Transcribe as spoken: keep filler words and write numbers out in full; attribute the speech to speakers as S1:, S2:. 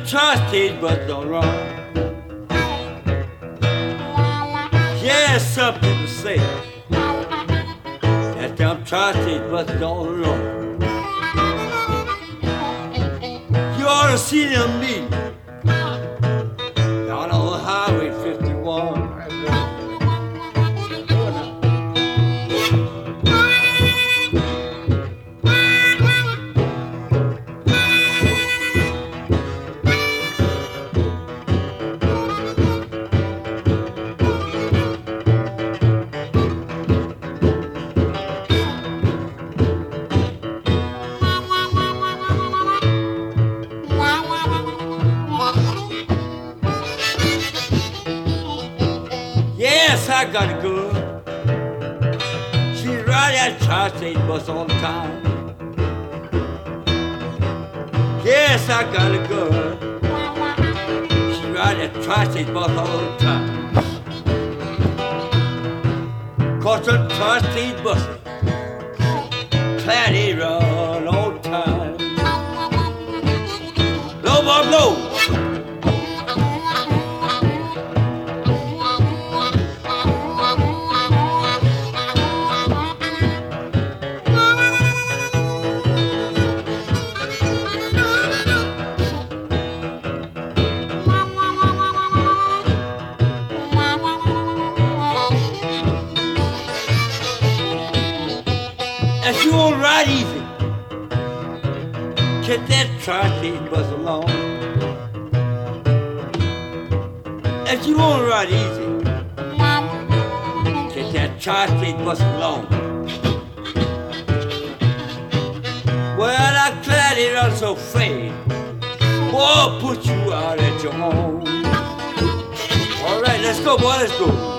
S1: tri-state bus don't run. Yeah, some people say that them tri-state bus don't run. You ought to see them meet down on Highway fifty-one. Yes, I got it good. She ride that tri-state bus all the time. Yes, I got it good. She ride that tri-state bus all the time. Cause the tri-state bus, Claddy run all the time. Blow, blow, blow. If you won't ride easy, get that tri-state bus along. If you won't ride easy, get that tri-state bus along. Well, I'm glad it runs so fast. Boy, put you out at your home. All right, let's go, boy, let's go.